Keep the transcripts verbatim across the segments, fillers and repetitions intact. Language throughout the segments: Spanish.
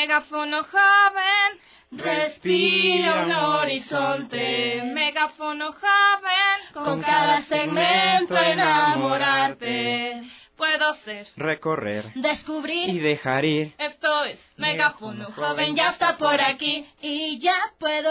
megáfono joven, respira un horizonte. Megáfono joven, con cada segmento enamorarte. Puedo ser, recorrer, descubrir y dejar ir. Esto es Megáfono joven, ya está por aquí y ya puedo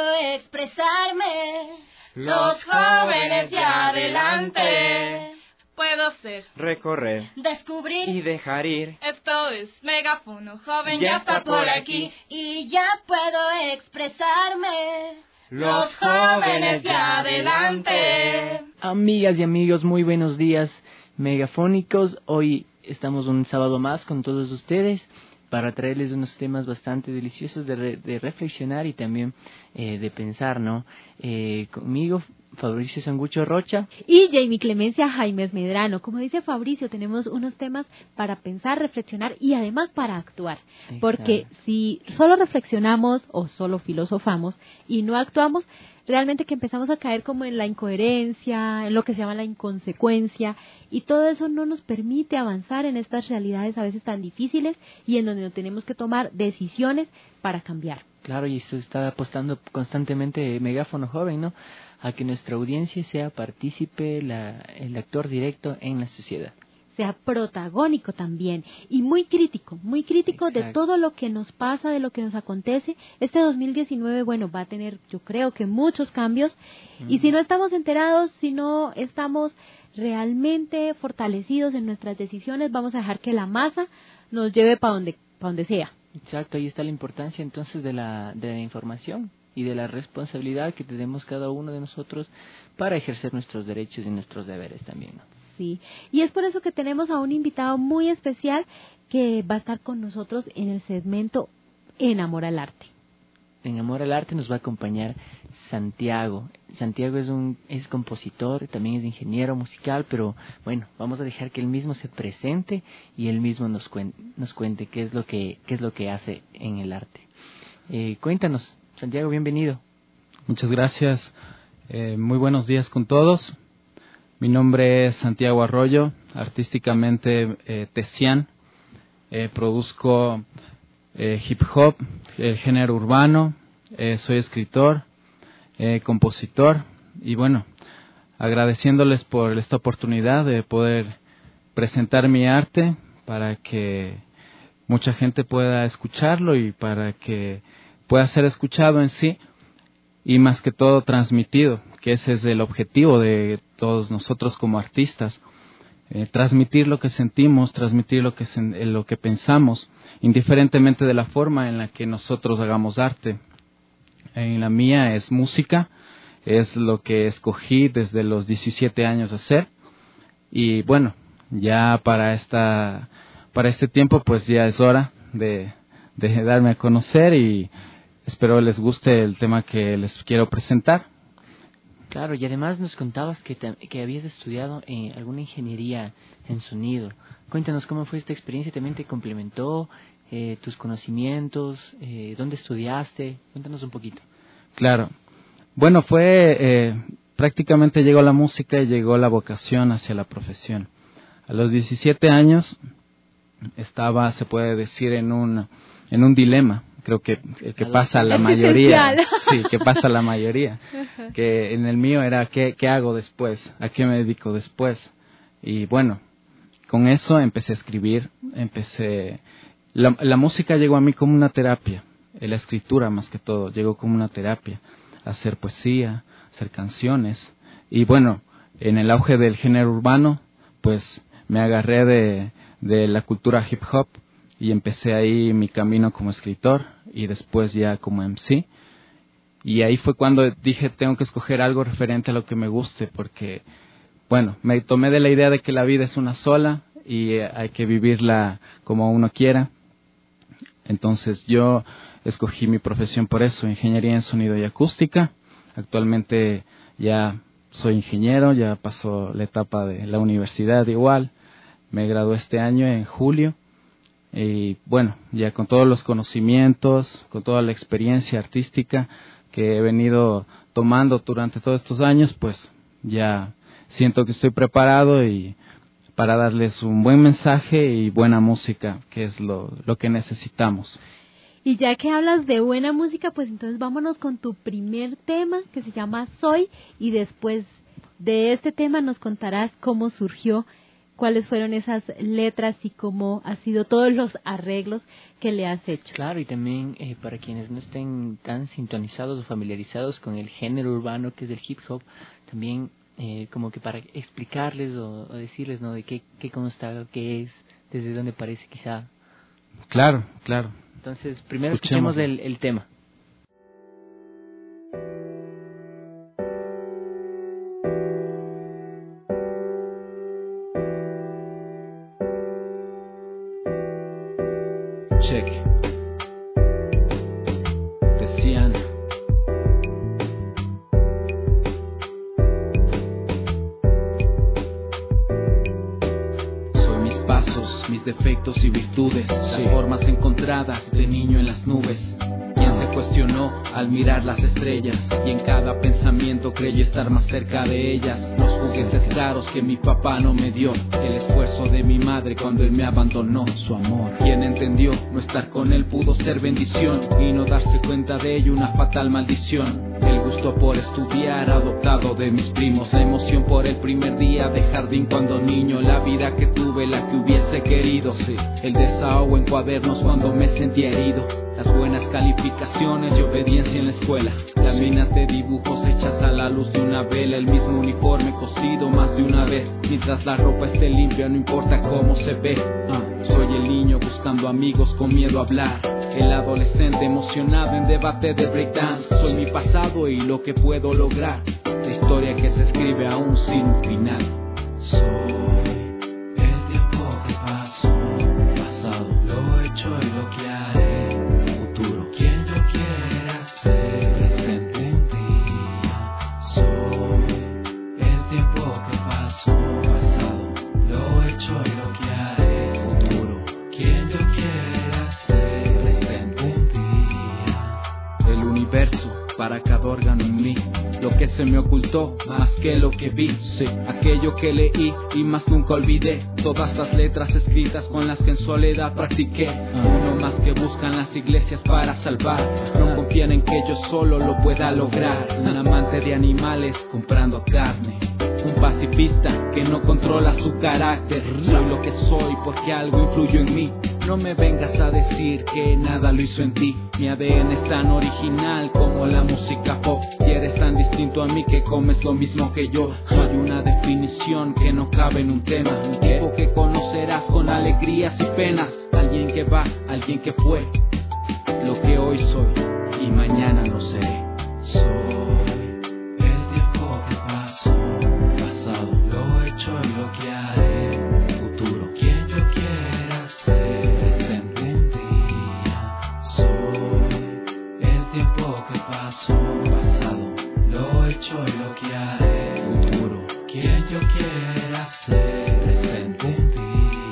expresarme. Los jóvenes ya adelante. Puedo ser, recorrer, descubrir y dejar ir. Esto es Megáfono joven, ya, Ya está está por por aquí aquí y ya puedo expresarme. Los jóvenes ya adelante. Amigas y amigos, muy buenos días megafónicos. Hoy estamos un sábado más con todos ustedes para traerles unos temas bastante deliciosos de, re, de reflexionar y también eh, de pensar, ¿no? Eh, conmigo, Fabricio Sangucho Rocha. Y Jamie Clemencia Jaimes Medrano. Como dice Fabricio, tenemos unos temas para pensar, reflexionar y además para actuar. Exacto. Porque si solo reflexionamos o solo filosofamos y no actuamos, realmente que empezamos a caer como en la incoherencia, en lo que se llama la inconsecuencia, y todo eso no nos permite avanzar en estas realidades a veces tan difíciles y en donde tenemos que tomar decisiones para cambiar. Claro, y esto está apostando constantemente Megáfono Joven, ¿no? A que nuestra audiencia sea partícipe, la, el actor directo en la sociedad. Sea protagónico también y muy crítico, muy crítico Exacto. de todo lo que nos pasa, de lo que nos acontece. Este dos mil diecinueve, bueno, va a tener, yo creo que muchos cambios, mm. y si no estamos enterados, si no estamos realmente fortalecidos en nuestras decisiones, vamos a dejar que la masa nos lleve para donde, para donde sea. Exacto, ahí está la importancia entonces de la, de la información y de la responsabilidad que tenemos cada uno de nosotros para ejercer nuestros derechos y nuestros deberes también, ¿no? Sí, y es por eso que tenemos a un invitado muy especial que va a estar con nosotros en el segmento En Amor al Arte. En Amor al Arte nos va a acompañar Santiago. Santiago es un es compositor, también es ingeniero musical, pero bueno, vamos a dejar que él mismo se presente y él mismo nos cuente, nos cuente qué es lo que qué es lo que hace en el arte. Eh, cuéntanos, Santiago, bienvenido. Muchas gracias. Eh, muy buenos días con todos. Mi nombre es Santiago Arroyo, artísticamente eh, Tesian. Eh, produzco eh, hip hop, el género urbano. Eh, soy escritor, eh, compositor y bueno, agradeciéndoles por esta oportunidad de poder presentar mi arte para que mucha gente pueda escucharlo y para que pueda ser escuchado en sí y más que todo transmitido, que ese es el objetivo de todos nosotros como artistas, eh, transmitir lo que sentimos, transmitir lo que, sen- lo que pensamos, indiferentemente de la forma en la que nosotros hagamos arte. En la mía es música, es lo que escogí desde los diecisiete años hacer, y bueno, ya para esta para este tiempo pues ya es hora de, de darme a conocer y espero les guste el tema que les quiero presentar. Claro, y además nos contabas que, te, que habías estudiado eh, alguna ingeniería en sonido. Cuéntanos cómo fue esta experiencia, también te complementó eh, tus conocimientos, eh, dónde estudiaste, cuéntanos un poquito. Claro, bueno, fue eh, prácticamente llegó la música y llegó la vocación hacia la profesión. A los diecisiete años estaba, se puede decir, en un en un dilema. Creo que el que pasa a la mayoría, sí, que pasa a la mayoría, que en el mío era ¿qué, qué hago después? ¿A qué me dedico después? Y bueno, con eso empecé a escribir, empecé, la, la música llegó a mí como una terapia, la escritura más que todo, llegó como una terapia, hacer poesía, hacer canciones, y bueno, en el auge del género urbano, pues me agarré de, de la cultura hip hop, y empecé ahí mi camino como escritor y después ya como M C. Y ahí fue cuando dije, tengo que escoger algo referente a lo que me guste, porque, bueno, me tomé de la idea de que la vida es una sola y hay que vivirla como uno quiera. Entonces yo escogí mi profesión por eso, ingeniería en sonido y acústica. Actualmente ya soy ingeniero, ya pasó la etapa de la universidad igual. Me gradué este año en julio. Y bueno, ya con todos los conocimientos, con toda la experiencia artística que he venido tomando durante todos estos años, pues ya siento que estoy preparado y para darles un buen mensaje y buena música, que es lo, lo que necesitamos. Y ya que hablas de buena música, pues entonces vámonos con tu primer tema, que se llama Soy, y después de este tema nos contarás cómo surgió, cuáles fueron esas letras y cómo ha sido todos los arreglos que le has hecho. Claro, y también eh, para quienes no estén tan sintonizados o familiarizados con el género urbano que es el hip hop, también eh, como que para explicarles o, o decirles, ¿no?, de qué, qué consta, qué es, desde dónde parece quizá. Claro, claro. Entonces, primero escuchemos el, el tema. Check. Decían. Soy mis pasos, mis defectos y virtudes, sí. Las formas encontradas de niño en las nubes. Quien se cuestionó al mirar las estrellas y en cada pensamiento creyó estar más cerca de ellas. Los juguetes caros que mi papá no me dio, el esfuerzo de mi madre cuando él me abandonó, su amor. Quien entendió no estar con él pudo ser bendición y no darse cuenta de ello una fatal maldición. El gusto por estudiar adoptado de mis primos, la emoción por el primer día de jardín cuando niño, la vida que tuve, la que hubiese querido, sí. El desahogo en cuadernos cuando me sentía herido, las buenas calificaciones y obediencia en la escuela, láminas de dibujos hechas a la luz de una vela, el mismo uniforme cosido más de una vez, mientras la ropa esté limpia no importa cómo se ve. uh, Soy el niño buscando amigos con miedo a hablar, el adolescente emocionado en debate de breakdance. Soy mi pasado y lo que puedo lograr, la historia que se escribe aún sin un final. Soy el tiempo que pasó, pasado, lo hecho y lo que haré, futuro, quien yo quiera ser, presente un día. Soy el tiempo que pasó, pasado, lo hecho y lo que haré, futuro, quien yo quiera ser, presente un día. El universo para cada órgano en mí, lo que se me ocultó más que lo que vi, sí. Aquello que leí y más nunca olvidé, todas las letras escritas con las que en soledad practiqué. Uno más que buscan las iglesias para salvar, no confían en que yo solo lo pueda lograr. Un amante de animales comprando carne, un pacifista que no controla su carácter. Soy lo que soy porque algo influyó en mí. No me vengas a decir que nada lo hizo en ti. Mi A D N es tan original como la música pop, y eres tan distinto a mí que comes lo mismo que yo. Soy una definición que no cabe en un tema, un tipo que conocerás con alegrías y penas. Alguien que va, alguien que fue, lo que hoy soy y mañana no seré. Soy el tiempo que pasó, pasado, lo hecho y lo que haré, futuro, quien yo quiera ser, presente un día. Soy el tiempo que pasó, pasado, lo hecho y lo que haré, futuro, quien yo quiera ser, presente un día.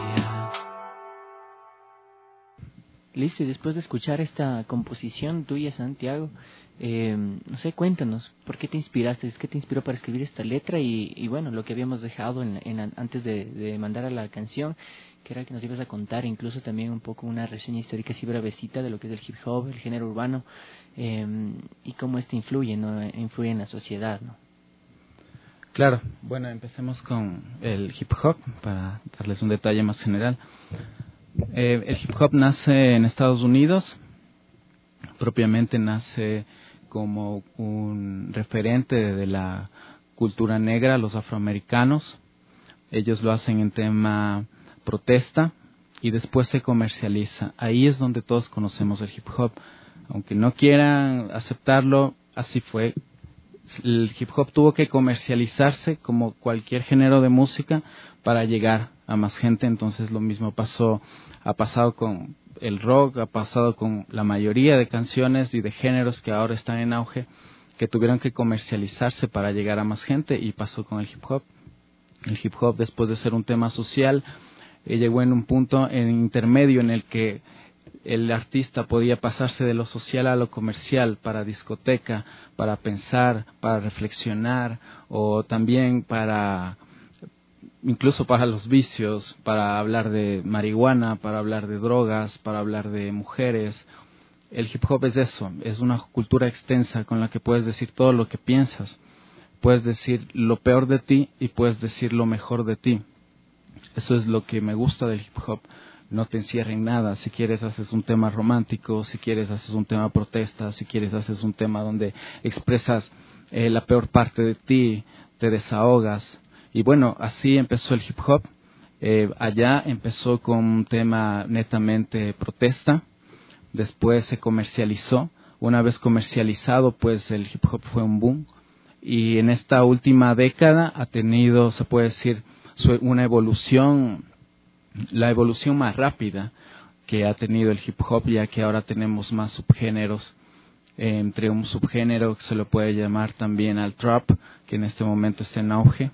Listo, y después de escuchar esta composición tuya, Santiago, eh, no sé, cuéntanos, ¿por qué te inspiraste? ¿Qué te inspiró para escribir esta letra? Y, y bueno, lo que habíamos dejado en, en, antes de, de mandar a la canción, que era que nos ibas a contar incluso también un poco una reseña histórica así brevecita de lo que es el hip hop, el género urbano, eh, y cómo este influye, ¿no? Influye en la sociedad, ¿no? Claro, bueno, empecemos con el hip hop para darles un detalle más general. Eh, el hip hop nace en Estados Unidos, propiamente nace como un referente de la cultura negra, los afroamericanos. Ellos lo hacen en tema protesta y después se comercializa. Ahí es donde todos conocemos el hip hop. Aunque no quieran aceptarlo, así fue. El hip hop tuvo que comercializarse como cualquier género de música para llegar a más gente. Entonces lo mismo pasó, ha pasado con el rock, ha pasado con la mayoría de canciones y de géneros que ahora están en auge, que tuvieron que comercializarse para llegar a más gente, y pasó con el hip hop. El hip hop, después de ser un tema social, eh, llegó en un punto en intermedio en el que el artista podía pasarse de lo social a lo comercial, para discoteca, para pensar, para reflexionar, o también para, incluso para los vicios, para hablar de marihuana, para hablar de drogas, para hablar de mujeres. el hip hop es eso, es una cultura extensa con la que puedes decir todo lo que piensas, puedes decir lo peor de ti y puedes decir lo mejor de ti. Eso es lo que me gusta del hip hop. No te encierra en nada. Si quieres haces un tema romántico, si quieres haces un tema protesta, si quieres haces un tema donde expresas eh, la peor parte de ti, te desahogas. Y bueno, así empezó el hip hop. Eh, allá empezó con un tema netamente protesta, después se comercializó. Una vez comercializado, pues el hip hop fue un boom. Y en esta última década ha tenido, se puede decir, una evolución, la evolución más rápida que ha tenido el hip hop, ya que ahora tenemos más subgéneros, eh, entre un subgénero que se lo puede llamar también al trap, que en este momento está en auge,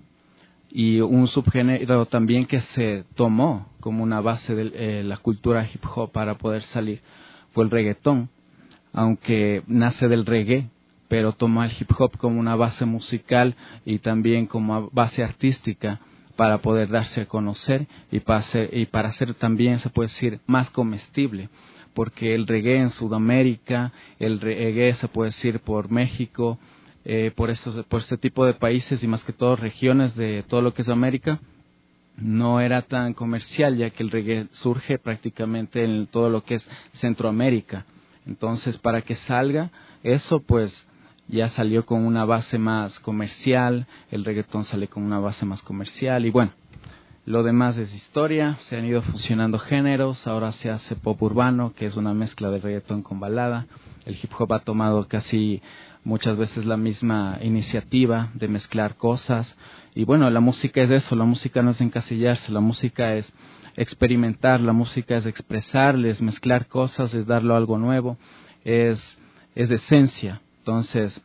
y un subgénero también que se tomó como una base de eh, la cultura hip hop para poder salir, fue el reggaetón, aunque nace del reggae, pero toma el hip hop como una base musical y también como base artística para poder darse a conocer y para hacer, y para hacer también, se puede decir, más comestible, porque el reggae en Sudamérica, el reggae se puede decir por México, eh, por, estos, por este tipo de países y más que todo regiones de todo lo que es América, no era tan comercial, ya que el reggae surge prácticamente en todo lo que es Centroamérica. Entonces, para que salga eso, pues ya salió con una base más comercial, el reggaetón sale con una base más comercial y bueno, lo demás es historia, se han ido fusionando géneros, ahora se hace pop urbano, que es una mezcla de reggaetón con balada, el hip hop ha tomado casi muchas veces la misma iniciativa de mezclar cosas y bueno, la música es eso, la música no es encasillarse, la música es experimentar, la música es expresarle, es mezclar cosas, es darle algo nuevo, es, es esencia. Entonces,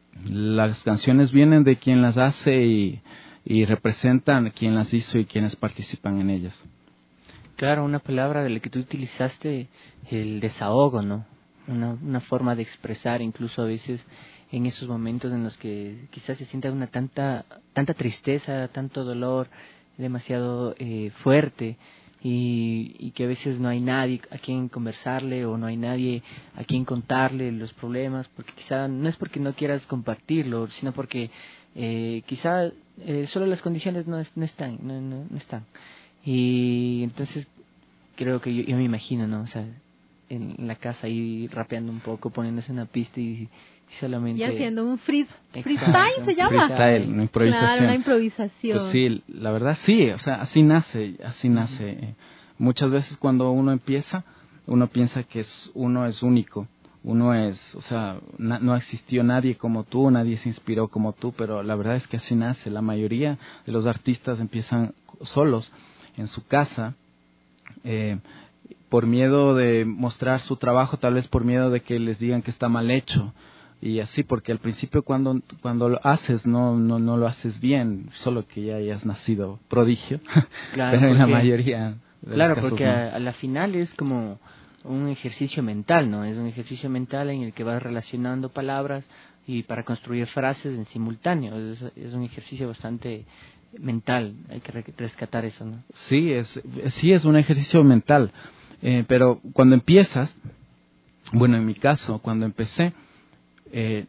las canciones vienen de quien las hace y, y representan quien las hizo y quienes participan en ellas. Claro, una palabra de la que tú utilizaste, el desahogo, ¿no? Una, una forma de expresar, incluso a veces en esos momentos en los que quizás se sienta una tanta, tanta tristeza, tanto dolor, demasiado eh, fuerte. Y, y que a veces no hay nadie a quien conversarle o no hay nadie a quien contarle los problemas, porque quizá no es porque no quieras compartirlo, sino porque eh, quizá eh, solo las condiciones no, es, no están, no, no, no están. Y entonces creo que yo, yo me imagino, ¿no? O sea, en, en la casa ahí rapeando un poco, poniéndose una pista y, y solamente... Y haciendo un free, freestyle, Exacto, ¿se llama? Freestyle, una improvisación. Claro, una improvisación. Pues sí, la verdad sí, o sea, así nace, así nace. Uh-huh. Muchas veces cuando uno empieza, uno piensa que es, uno es único, uno es, o sea, na, no existió nadie como tú, nadie se inspiró como tú, pero la verdad es que así nace. La mayoría de los artistas empiezan solos en su casa, eh, por miedo de mostrar su trabajo, tal vez por miedo de que les digan que está mal hecho. Y así, porque al principio cuando cuando lo haces no no no lo haces bien, solo que ya hayas nacido prodigio, claro, pero en porque, la mayoría de claro, los casos porque no. a, a la final es como un ejercicio mental, ¿no? Es un ejercicio mental en el que vas relacionando palabras y para construir frases en simultáneo. Es, es un ejercicio bastante mental, hay que rescatar eso, ¿no? Sí, es sí es un ejercicio mental, eh, pero cuando empiezas, bueno, en mi caso, cuando empecé, Eh,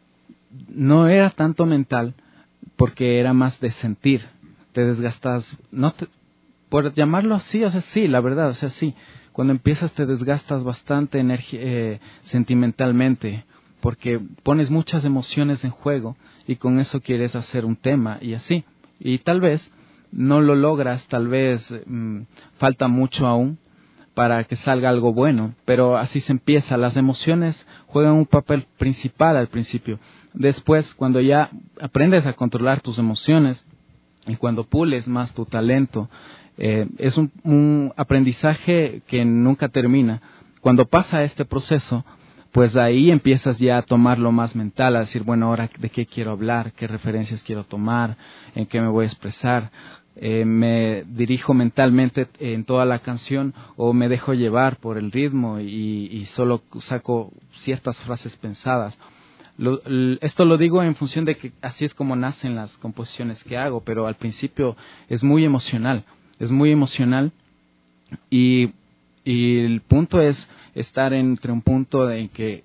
no era tanto mental porque era más de sentir, te desgastas, no te, por llamarlo así, o sea, sí, la verdad, o sea, sí, cuando empiezas te desgastas bastante energi- eh, sentimentalmente porque pones muchas emociones en juego y con eso quieres hacer un tema y así, y tal vez no lo logras, tal vez mmm, falta mucho aún para que salga algo bueno, pero así se empieza. Las emociones juegan un papel principal al principio. Después, cuando ya aprendes a controlar tus emociones y cuando pules más tu talento, eh, es un, un aprendizaje que nunca termina. Cuando pasa este proceso, pues ahí empiezas ya a tomarlo más mental, a decir, bueno, ahora de qué quiero hablar, qué referencias quiero tomar, en qué me voy a expresar. Eh, me dirijo mentalmente en toda la canción o me dejo llevar por el ritmo y, y solo saco ciertas frases pensadas. Lo, esto lo digo en función de que así es como nacen las composiciones que hago, pero al principio es muy emocional, es muy emocional y y el punto es estar entre un punto en que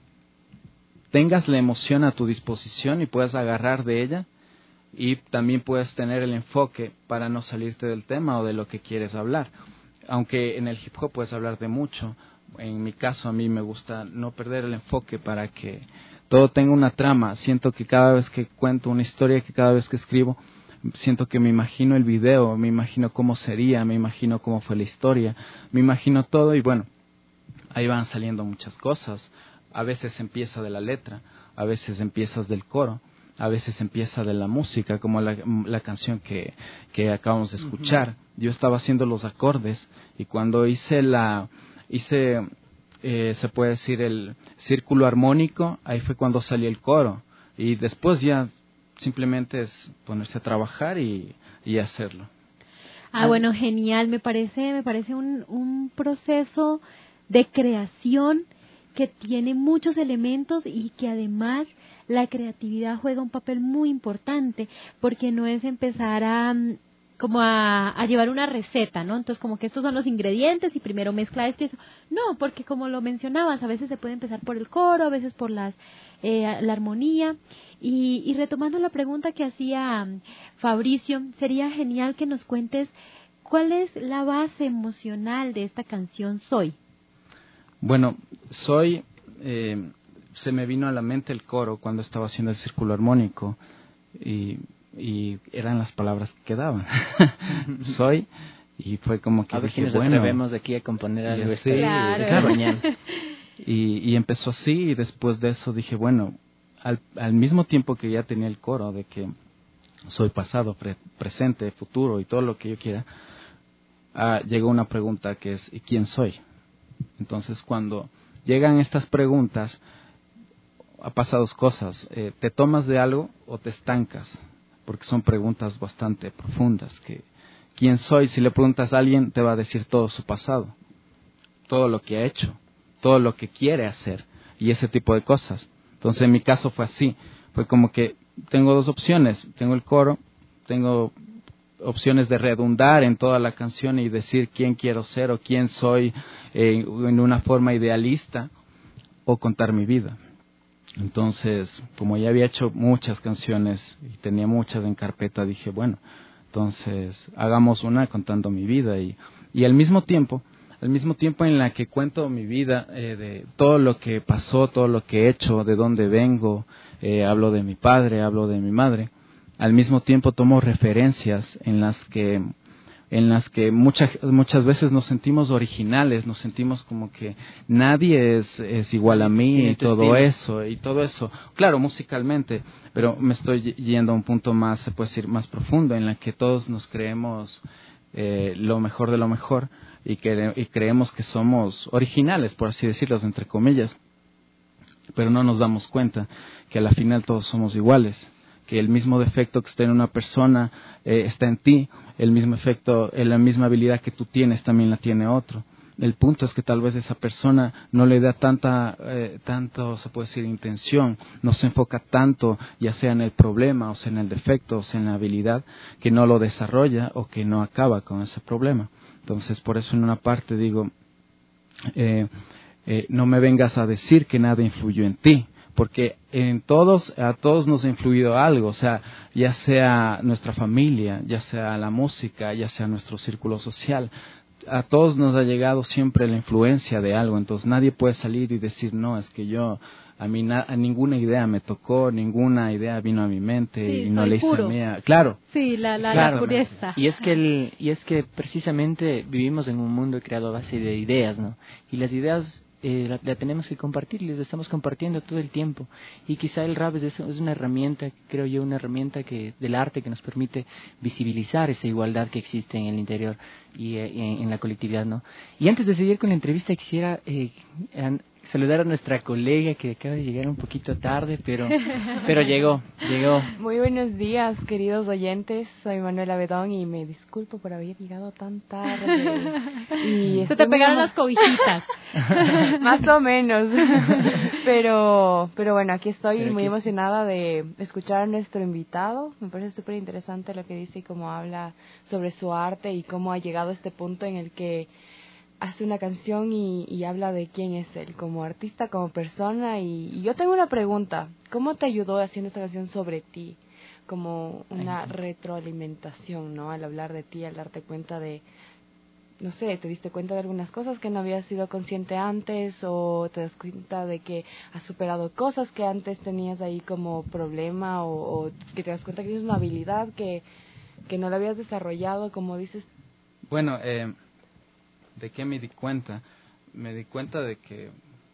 tengas la emoción a tu disposición y puedas agarrar de ella, y también puedes tener el enfoque para no salirte del tema o de lo que quieres hablar. Aunque en el hip hop puedes hablar de mucho, en mi caso a mí me gusta no perder el enfoque para que todo tenga una trama. Siento que cada vez que cuento una historia, que cada vez que escribo, siento que me imagino el video, me imagino cómo sería, me imagino cómo fue la historia, me imagino todo, y bueno, ahí van saliendo muchas cosas. A veces empieza de la letra, a veces empiezas del coro, a veces empieza de la música, como la, la canción que, que acabamos de escuchar. Uh-huh. Yo estaba haciendo los acordes, y cuando hice la, hice, eh, se puede decir, el círculo armónico, ahí fue cuando salió el coro, y después ya simplemente es ponerse a trabajar y, y hacerlo. Ah, bueno, genial, me parece, me parece un, un proceso de creación que tiene muchos elementos y que además la creatividad juega un papel muy importante, porque no es empezar a como a, a llevar una receta, ¿no? Entonces como que estos son los ingredientes y primero mezcla esto y eso. No, porque como lo mencionabas, a veces se puede empezar por el coro, a veces por las eh, la armonía. Y, y retomando la pregunta que hacía Fabricio, sería genial que nos cuentes cuál es la base emocional de esta canción Soy. Bueno, Soy, eh, se me vino a la mente el coro cuando estaba haciendo el círculo armónico, y, y eran las palabras que quedaban. Soy, y fue como que a ver dije, si nos bueno, atrevemos aquí a componer algo así, este, claro. cada mañana. Y, y empezó así, y después de eso dije, bueno, al, al mismo tiempo que ya tenía el coro de que soy pasado, pre, presente, futuro y todo lo que yo quiera, uh, llegó una pregunta que es, ¿y quién soy? Entonces, cuando llegan estas preguntas, ha pasado dos cosas. Eh, te tomas de algo o te estancas, porque son preguntas bastante profundas. Que, ¿quién soy? Si le preguntas a alguien, te va a decir todo su pasado, todo lo que ha hecho, todo lo que quiere hacer y ese tipo de cosas. Entonces, en mi caso fue así. Fue como que tengo dos opciones. Tengo el coro, tengo opciones de redundar en toda la canción y decir quién quiero ser o quién soy eh, en una forma idealista, o contar mi vida. Entonces, como ya había hecho muchas canciones y tenía muchas en carpeta, dije, bueno, entonces hagamos una contando mi vida, y, y al mismo tiempo, al mismo tiempo en la que cuento mi vida, eh, de todo lo que pasó, todo lo que he hecho, de dónde vengo, eh, hablo de mi padre, hablo de mi madre. Al mismo tiempo tomo referencias en las que en las que muchas muchas veces nos sentimos originales, nos sentimos como que nadie es, es igual a mí, y todo eso, y todo eso. Claro, musicalmente, pero me estoy yendo a un punto más, se puede decir, más profundo, en la que todos nos creemos eh, lo mejor de lo mejor, y, que, y creemos que somos originales, por así decirlo, entre comillas, pero no nos damos cuenta que a la final todos somos iguales, que el mismo defecto que está en una persona eh, está en ti, el mismo efecto, eh, la misma habilidad que tú tienes también la tiene otro. El punto es que tal vez esa persona no le da tanta, eh, tanto, se puede decir, intención, no se enfoca tanto, ya sea en el problema, o sea en el defecto, o sea en la habilidad, que no lo desarrolla o que no acaba con ese problema. Entonces, por eso en una parte digo, eh, eh, no me vengas a decir que nada influyó en ti, porque en todos, a todos nos ha influido algo, o sea, ya sea nuestra familia, ya sea la música, ya sea nuestro círculo social, a todos nos ha llegado siempre la influencia de algo. Entonces nadie puede salir y decir, no, es que yo, a mí na, a ninguna idea me tocó, ninguna idea vino a mi mente, sí, y no le hice mía. Claro. Sí, la, la, claro, la pureza. Y es que el, y es que precisamente vivimos en un mundo creado a base de ideas, ¿no? Y las ideas Eh, la, la tenemos que compartir, les estamos compartiendo todo el tiempo, y quizá el rap es, es una herramienta, creo yo, una herramienta que del arte que nos permite visibilizar esa igualdad que existe en el interior y, eh, y en, en la colectividad, ¿no? Y antes de seguir con la entrevista quisiera eh, an, saludar a nuestra colega que acaba de llegar un poquito tarde, pero pero llegó, llegó. Muy buenos días, queridos oyentes. Soy Manuela Bedón y me disculpo por haber llegado tan tarde. Y se te pegaron las cobijitas. Más o menos. Pero pero bueno, aquí estoy pero muy aquí... emocionada de escuchar a nuestro invitado. Me parece súper interesante lo que dice y cómo habla sobre su arte y cómo ha llegado a este punto en el que hace una canción y, y habla de quién es él, como artista, como persona. Y, y yo tengo una pregunta, ¿cómo te ayudó haciendo esta canción sobre ti? Como una retroalimentación, ¿no? Al hablar de ti, al darte cuenta de, no sé, te diste cuenta de algunas cosas que no habías sido consciente antes, o te das cuenta de que has superado cosas que antes tenías ahí como problema, o, o que te das cuenta que tienes una habilidad que, que no la habías desarrollado, como dices. Bueno, eh, ¿de qué me di cuenta? Me di cuenta de que,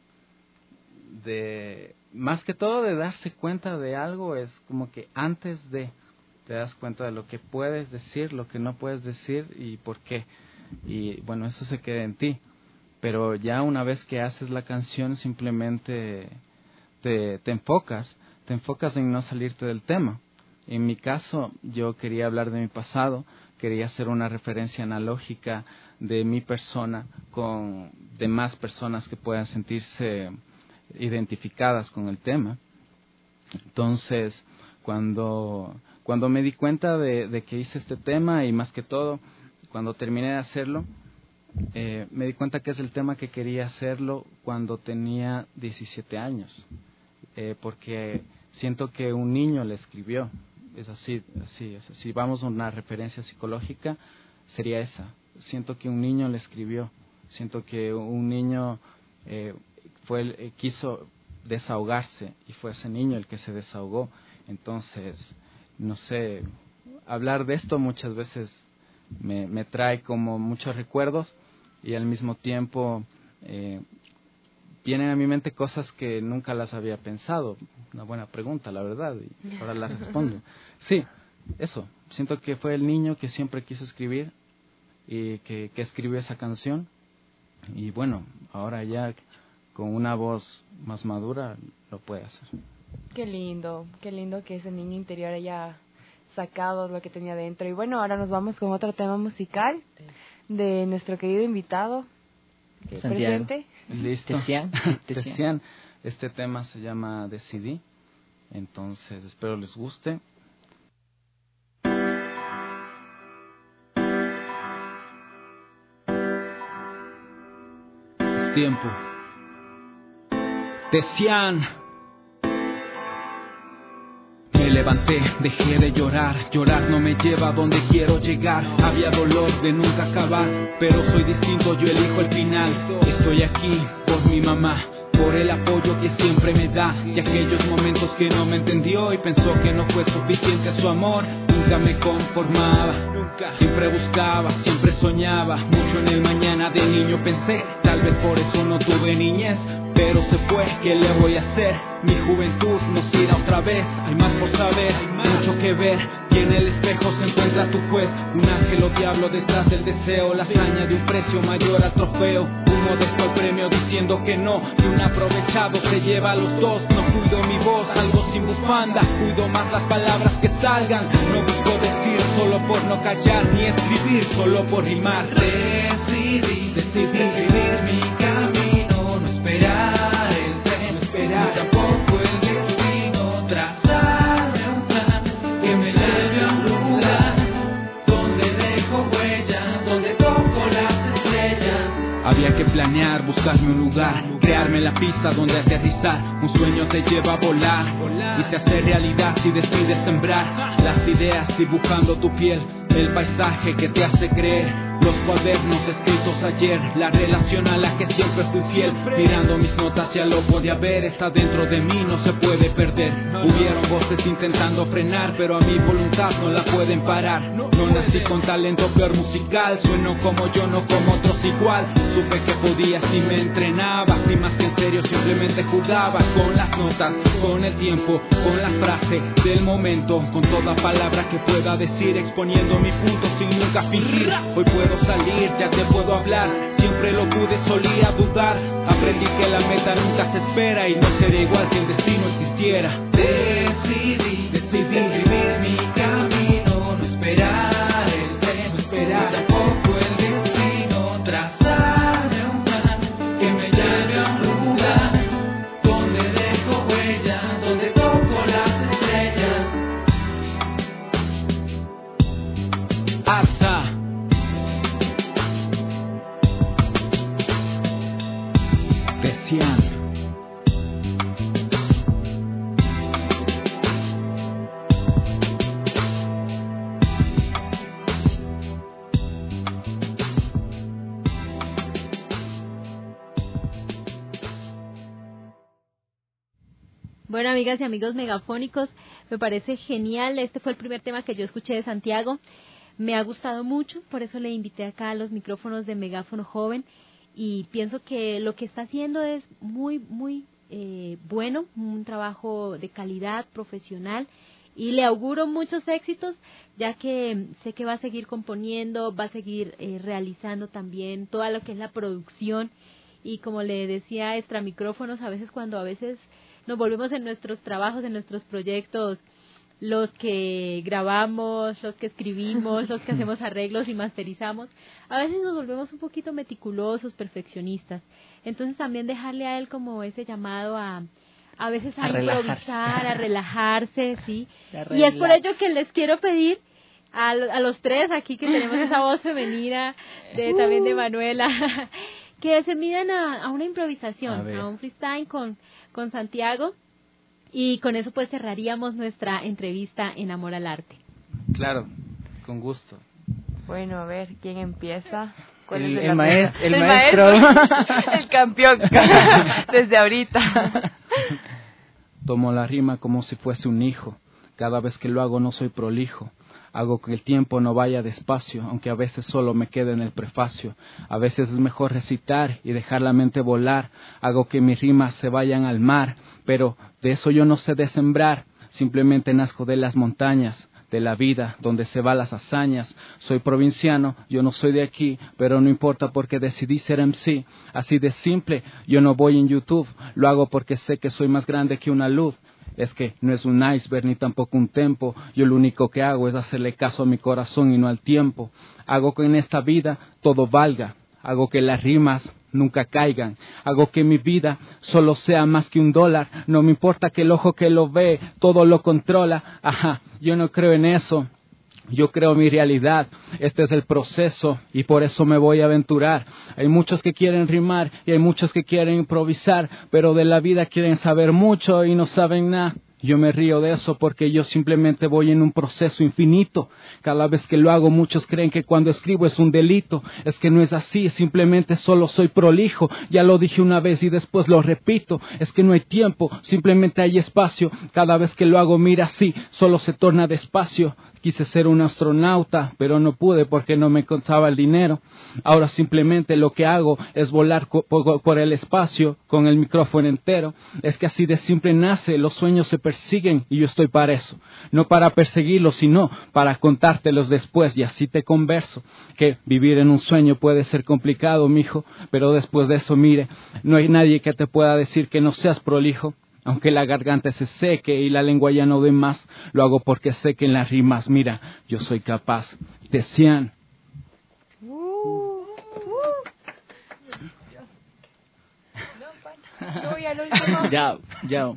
de más que todo de darse cuenta de algo, es como que antes de, te das cuenta de lo que puedes decir, lo que no puedes decir y por qué. Y bueno, eso se queda en ti, pero ya una vez que haces la canción simplemente te, te enfocas, te enfocas en no salirte del tema. En mi caso, yo quería hablar de mi pasado, quería hacer una referencia analógica de mi persona con demás personas que puedan sentirse identificadas con el tema. Entonces, cuando, cuando me di cuenta de, de que hice este tema, y más que todo, cuando terminé de hacerlo, eh, me di cuenta que es el tema que quería hacerlo cuando tenía diecisiete años, eh, porque siento que un niño le escribió. Es así, así, es así. Vamos a una referencia psicológica, sería esa. Siento que un niño le escribió, siento que un niño eh, fue el, eh, quiso desahogarse, y fue ese niño el que se desahogó. Entonces, no sé, hablar de esto muchas veces Me, me trae como muchos recuerdos, y al mismo tiempo eh, vienen a mi mente cosas que nunca las había pensado. Una buena pregunta, la verdad, y ahora la respondo. Sí, eso, siento que fue el niño que siempre quiso escribir y que, que escribió esa canción, y bueno, ahora ya con una voz más madura lo puede hacer. Qué lindo, qué lindo que ese niño interior haya sacado lo que tenía dentro. Y bueno, ahora nos vamos con otro tema musical de nuestro querido invitado que Santiago. presente. Listo. Tesián. Tesián. Este tema se llama Decidí, entonces espero les guste. Es tiempo. Tesián. Me levanté, dejé de llorar, llorar no me lleva a donde quiero llegar. Había dolor de nunca acabar, pero soy distinto, yo elijo el final. Estoy aquí por mi mamá, por el apoyo que siempre me da, y aquellos momentos que no me entendió y pensó que no fue suficiente su amor. Nunca me conformaba, nunca, siempre buscaba, siempre soñaba, mucho en el mañana. De niño pensé, tal vez por eso no tuve niñez, pero se fue, ¿qué le voy a hacer? Mi juventud nos irá otra vez. Hay más por saber, hay mucho que ver, y en el espejo se encuentra tu juez. Un ángel o diablo detrás del deseo, la hazaña de un precio mayor al trofeo. Un modesto al premio diciendo que no, y un aprovechado se lleva a los dos. No cuido mi voz, algo sin bufanda, cuido más las palabras que salgan. No busco decir solo por no callar, ni escribir solo por rimar. Decidí, decidí vivir mi camino, no esperar el tren, no esperar tampoco el destino, trazarme un plan que me lleve a un lugar donde dejo huella, donde toco las estrellas. Había que planear, buscarme un lugar, crearme la pista donde aterrizar. Un sueño te lleva a volar y se hace realidad si decides sembrar las ideas dibujando tu piel, el paisaje que te hace creer. Los cuadernos escritos ayer, la relación a la que siempre fui fiel. Mirando mis notas ya lo podía ver, está dentro de mí, no se puede perder. Hubieron voces intentando frenar, pero a mi voluntad no la pueden parar. No nací con talento peor musical, sueno como yo, no como otros igual. Supe que podía si me entrenaba, si más que en serio simplemente jugaba con las notas, con el tiempo, con la frase del momento, con toda palabra que pueda decir, exponiendo mi punto sin nunca fingir. Hoy puedo salir, ya te puedo hablar, siempre lo pude, solía dudar. Aprendí que la meta nunca se espera y no sería igual si el destino existiera. Decidí, decidí vivir mi camino, no esperar el tren, no esperar tampoco el destino, trazarme un plan que me lleve a un lugar donde dejo huella, donde toco las estrellas. Arsa. Bueno, amigas y amigos megafónicos, me parece genial. Este fue el primer tema que yo escuché de Santiago. Me ha gustado mucho, por eso le invité acá a los micrófonos de Megáfono Joven. Y pienso que lo que está haciendo es muy, muy eh, bueno, un trabajo de calidad profesional. Y le auguro muchos éxitos, ya que sé que va a seguir componiendo, va a seguir eh, realizando también toda lo que es la producción. Y como le decía a extra micrófonos, a veces cuando a veces nos volvemos en nuestros trabajos, en nuestros proyectos, los que grabamos, los que escribimos, los que hacemos arreglos y masterizamos, a veces nos volvemos un poquito meticulosos, perfeccionistas. Entonces también dejarle a él como ese llamado a... a veces a, a improvisar, a relajarse, ¿sí? Y es por ello que les quiero pedir a, a los tres aquí que tenemos esa voz femenina, de, uh. también de Manuela, que se midan a, a una improvisación, a, a un freestyle con, con Santiago, y con eso pues cerraríamos nuestra entrevista en Amor al Arte. Claro, con gusto. Bueno, a ver, ¿quién empieza? ¿Cuál El, es el, maest el, el maestro. maestro. El campeón, desde ahorita. Tomo la rima como si fuese un hijo. Cada vez que lo hago no soy prolijo. Hago que el tiempo no vaya despacio, aunque a veces solo me quede en el prefacio. A veces es mejor recitar y dejar la mente volar. Hago que mis rimas se vayan al mar, pero de eso yo no sé de sembrar. Simplemente nazco de las montañas, de la vida, donde se van las hazañas. Soy provinciano, yo no soy de aquí, pero no importa porque decidí ser M C. Así de simple, yo no voy en YouTube, lo hago porque sé que soy más grande que una luz. Es que no es un iceberg ni tampoco un tempo, yo lo único que hago es hacerle caso a mi corazón y no al tiempo. Hago que en esta vida todo valga, hago que las rimas nunca caigan, hago que mi vida solo sea más que un dólar, no me importa que el ojo que lo ve todo lo controla, ajá, yo no creo en eso. Yo creo mi realidad, este es el proceso y por eso me voy a aventurar. Hay muchos que quieren rimar y hay muchos que quieren improvisar, pero de la vida quieren saber mucho y no saben nada. Yo me río de eso porque yo simplemente voy en un proceso infinito. Cada vez que lo hago muchos creen que cuando escribo es un delito. Es que no es así, simplemente solo soy prolijo. Ya lo dije una vez y después lo repito. Es que no hay tiempo, simplemente hay espacio. Cada vez que lo hago mira así, solo se torna despacio. Quise ser un astronauta, pero no pude porque no me contaba el dinero. Ahora simplemente lo que hago es volar por el espacio con el micrófono entero. Es que así de simple nace, los sueños se persiguen y yo estoy para eso. No para perseguirlos, sino para contártelos después y así te converso. Que vivir en un sueño puede ser complicado, mijo, pero después de eso, mire, no hay nadie que te pueda decir que no seas prolijo. Aunque la garganta se seque y la lengua ya no dé más, lo hago porque sé que en las rimas, mira, yo soy capaz. Decían. Uh, uh. No, ya lo hice. Ya, ya.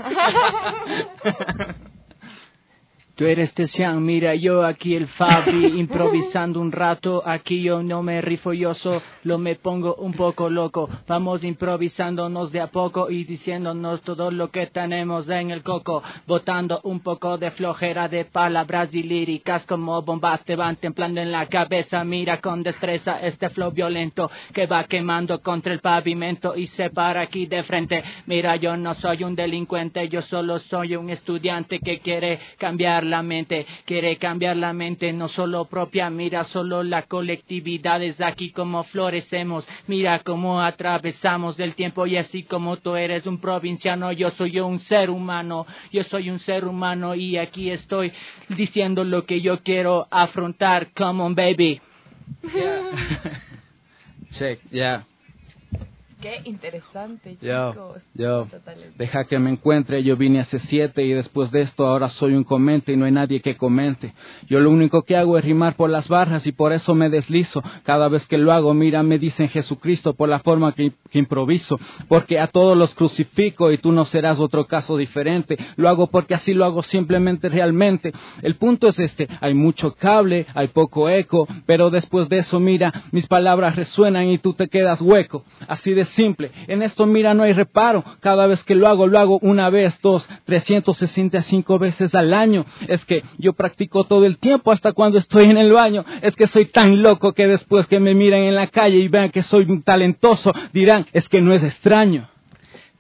Tú eres Tesian, mira yo aquí el Fabi improvisando un rato, aquí yo no me rifo, yo solo me pongo un poco loco, vamos improvisándonos de a poco y diciéndonos todo lo que tenemos en el coco, botando un poco de flojera de palabras y líricas como bombas te van templando en la cabeza, mira con destreza este flow violento que va quemando contra el pavimento y se para aquí de frente, mira yo no soy un delincuente, yo solo soy un estudiante que quiere cambiar la mente, quiere cambiar la mente, no solo propia, mira solo la colectividad es aquí como florecemos, mira cómo atravesamos el tiempo y así como tú eres un provinciano, yo soy yo un ser humano, yo soy un ser humano y aquí estoy diciendo lo que yo quiero afrontar, come on baby. Yeah. Check, ya. Yeah. Qué interesante, yo, chicos. Yo, deja que me encuentre, yo vine hace siete y después de esto ahora soy un comente y no hay nadie que comente. Yo lo único que hago es rimar por las barras y por eso me deslizo. Cada vez que lo hago, mira, me dicen Jesucristo por la forma que, que improviso. Porque a todos los crucifico y tú no serás otro caso diferente. Lo hago porque así lo hago simplemente realmente. El punto es este, hay mucho cable, hay poco eco, pero después de eso, mira, mis palabras resuenan y tú te quedas hueco. Así de simple, en esto mira no hay reparo, cada vez que lo hago, lo hago una vez, dos, trescientas sesenta y cinco veces al año, es que yo practico todo el tiempo hasta cuando estoy en el baño, es que soy tan loco que después que me miren en la calle y vean que soy un talentoso, dirán, es que no es extraño.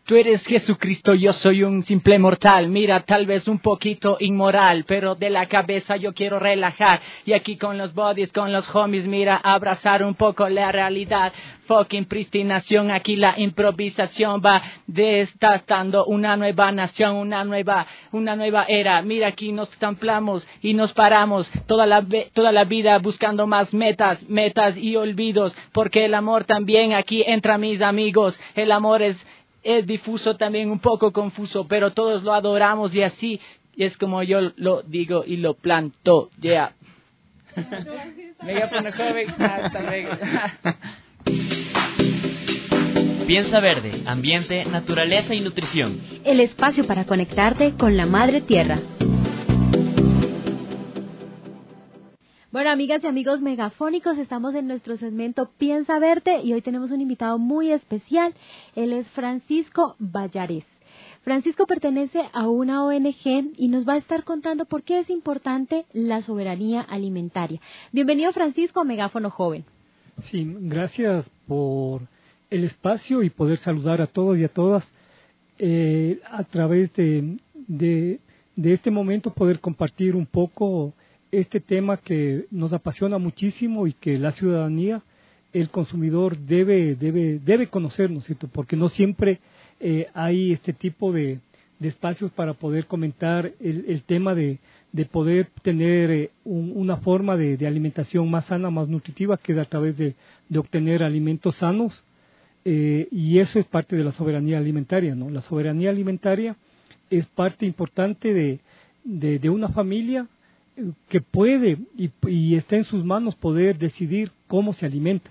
Tú eres Jesucristo, yo soy un simple mortal. Mira, tal vez un poquito inmoral, pero de la cabeza yo quiero relajar. Y aquí con los bodies, con los homies, mira, abrazar un poco la realidad. Fucking pristinación, aquí la improvisación va desatando una nueva nación, una nueva, una nueva era. Mira, aquí nos templamos y nos paramos toda la, toda la vida buscando más metas, metas y olvidos. Porque el amor también aquí entra, mis amigos. El amor es... es difuso, también un poco confuso, pero todos lo adoramos y así es como yo lo digo y lo planto. Yeah. Megáfono joven, hasta luego. Piensa Verde, ambiente, naturaleza y nutrición. El espacio para conectarte con la Madre Tierra. Bueno, amigas y amigos megafónicos, estamos en nuestro segmento Piensa Verde y hoy tenemos un invitado muy especial. Él es Francisco Vallares. Francisco pertenece a una O N G y nos va a estar contando por qué es importante la soberanía alimentaria. Bienvenido, Francisco, a Megáfono Joven. Sí, gracias por el espacio y poder saludar a todos y a todas eh, a través de, de, de este momento, poder compartir un poco este tema que nos apasiona muchísimo y que la ciudadanía, el consumidor debe debe debe conocer, ¿no es cierto? Porque no siempre eh, hay este tipo de, de espacios para poder comentar el, el tema de, de poder tener eh, un, una forma de, de alimentación más sana, más nutritiva, que es a través de, de obtener alimentos sanos, eh, y eso es parte de la soberanía alimentaria, ¿no? La soberanía alimentaria es parte importante de, de, de una familia que puede y, y está en sus manos poder decidir cómo se alimenta.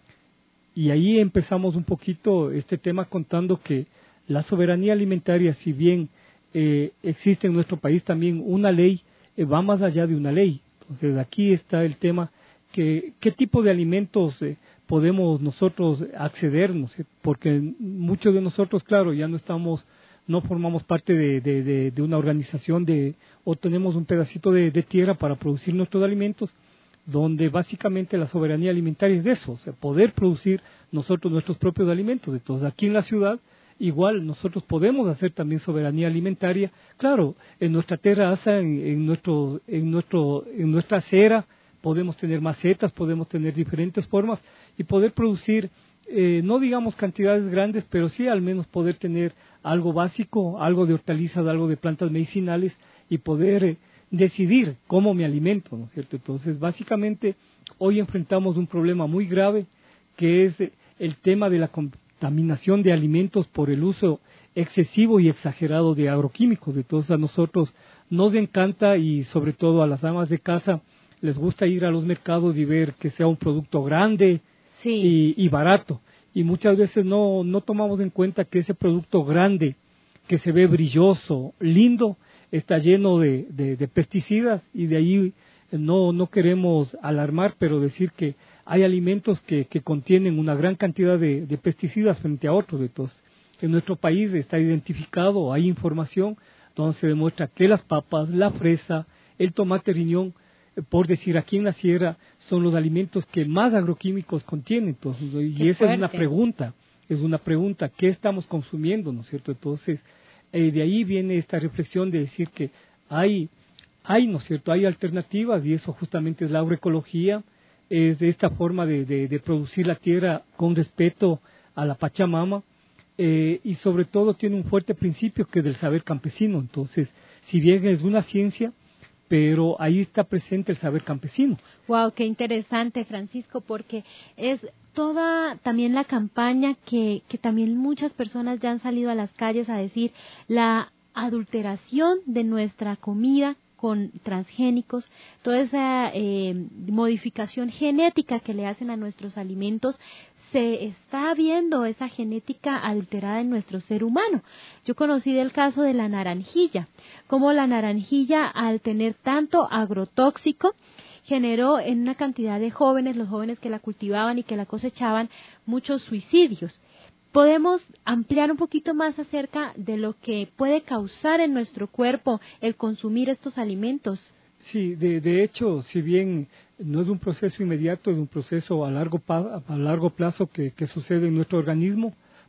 Y ahí empezamos un poquito este tema contando que la soberanía alimentaria, si bien eh, existe en nuestro país también una ley, eh, va más allá de una ley. Entonces aquí está el tema, que qué tipo de alimentos eh, podemos nosotros accedernos, eh, porque muchos de nosotros, claro, ya no estamos no formamos parte de, de, de, de una organización de, o tenemos un pedacito de, de tierra para producir nuestros alimentos, donde básicamente la soberanía alimentaria es de eso, o sea, poder producir nosotros nuestros propios alimentos. Entonces aquí en la ciudad igual nosotros podemos hacer también soberanía alimentaria, claro, en nuestra terraza, en, en nuestro, en nuestro, en nuestra acera podemos tener macetas, podemos tener diferentes formas y poder producir Eh, no digamos cantidades grandes, pero sí al menos poder tener algo básico, algo de hortalizas, algo de plantas medicinales y poder eh, decidir cómo me alimento, ¿no es cierto? Entonces, básicamente, hoy enfrentamos un problema muy grave que es eh, el tema de la contaminación de alimentos por el uso excesivo y exagerado de agroquímicos. Entonces, a nosotros nos encanta y sobre todo a las amas de casa les gusta ir a los mercados y ver que sea un producto grande, sí. y, y barato, y muchas veces no, no tomamos en cuenta que ese producto grande, que se ve brilloso, lindo, está lleno de, de, de pesticidas, y de ahí no, no queremos alarmar, pero decir que hay alimentos que, que contienen una gran cantidad de, de pesticidas frente a otros. Entonces, en nuestro país está identificado, hay información donde se demuestra que las papas, la fresa, el tomate riñón, por decir aquí en la sierra, son los alimentos que más agroquímicos contienen. Entonces, y Qué esa fuerte. es una pregunta, es una pregunta, ¿qué estamos consumiendo, no es cierto? Entonces, eh, de ahí viene esta reflexión de decir que hay, hay, ¿no es cierto?, hay alternativas, y eso justamente es la agroecología, es de esta forma de, de, de producir la tierra con respeto a la Pachamama, eh, y sobre todo tiene un fuerte principio que es del saber campesino. Entonces, si bien es una ciencia, pero ahí está presente el saber campesino. Wow, qué interesante, Francisco, porque es toda también la campaña que, que también muchas personas ya han salido a las calles a decir, la adulteración de nuestra comida con transgénicos, toda esa eh, modificación genética que le hacen a nuestros alimentos, se está viendo esa genética alterada en nuestro ser humano. Yo conocí del caso de la naranjilla, como la naranjilla, al tener tanto agrotóxico, generó en una cantidad de jóvenes, los jóvenes que la cultivaban y que la cosechaban, muchos suicidios. ¿Podemos ampliar un poquito más acerca de lo que puede causar en nuestro cuerpo el consumir estos alimentos? Sí, de, de hecho, si bien no es un proceso inmediato, es un proceso a largo, a largo plazo que, que sucede en nuestro organismo,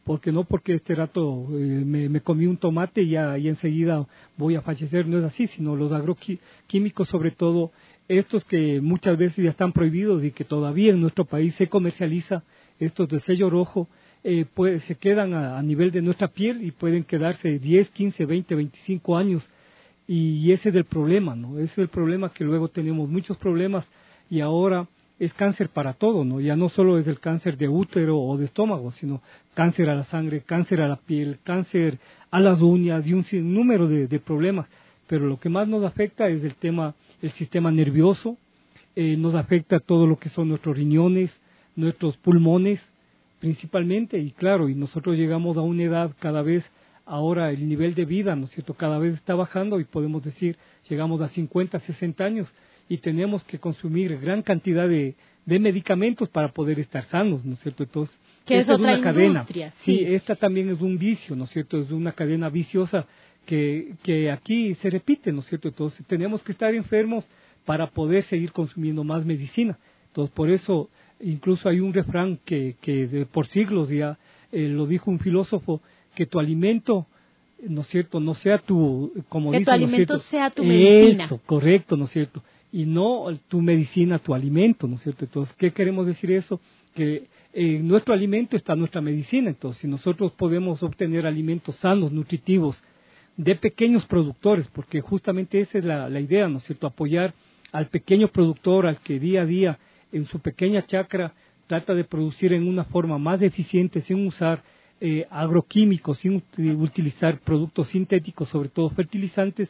porque no porque este rato eh, me, me comí un tomate y ya y enseguida voy a fallecer, no es así, sino los agroquímicos, sobre todo estos que muchas veces ya están prohibidos y que todavía en nuestro país se comercializa, estos de sello rojo, eh, pues, se quedan a, a nivel de nuestra piel y pueden quedarse diez, quince, veinte, veinticinco años, y, y ese es el problema, ¿no? Ese es el problema, que luego tenemos muchos problemas y ahora es cáncer para todo, ¿no? Ya no solo es el cáncer de útero o de estómago, sino cáncer a la sangre, cáncer a la piel, cáncer a las uñas y un sinnúmero de, de problemas. Pero lo que más nos afecta es el tema, el sistema nervioso, eh, nos afecta todo lo que son nuestros riñones, nuestros pulmones principalmente, y claro, y nosotros llegamos a una edad cada vez, ahora el nivel de vida, ¿no es cierto?, cada vez está bajando y podemos decir, llegamos a cincuenta, sesenta años, y tenemos que consumir gran cantidad de, de medicamentos para poder estar sanos, ¿no es cierto? Entonces, que es otra es una cadena. Sí. sí, esta también es un vicio, ¿no es cierto? Es una cadena viciosa que, que aquí se repite, ¿no es cierto? Entonces, tenemos que estar enfermos para poder seguir consumiendo más medicina. Entonces, por eso, incluso hay un refrán que, que de, por siglos ya eh, lo dijo un filósofo, que tu alimento, ¿no es cierto?, no sea tu, como que dicen, tu alimento ¿no es sea tu medicina. Eso, correcto, ¿no es cierto? Y no tu medicina, tu alimento, ¿no es cierto? Entonces, ¿qué queremos decir eso? Que en nuestro alimento está nuestra medicina. Entonces, si nosotros podemos obtener alimentos sanos, nutritivos, de pequeños productores, porque justamente esa es la, la idea, ¿no es cierto? Apoyar al pequeño productor, al que día a día en su pequeña chacra trata de producir en una forma más eficiente, sin usar eh, agroquímicos, sin utilizar productos sintéticos, sobre todo fertilizantes,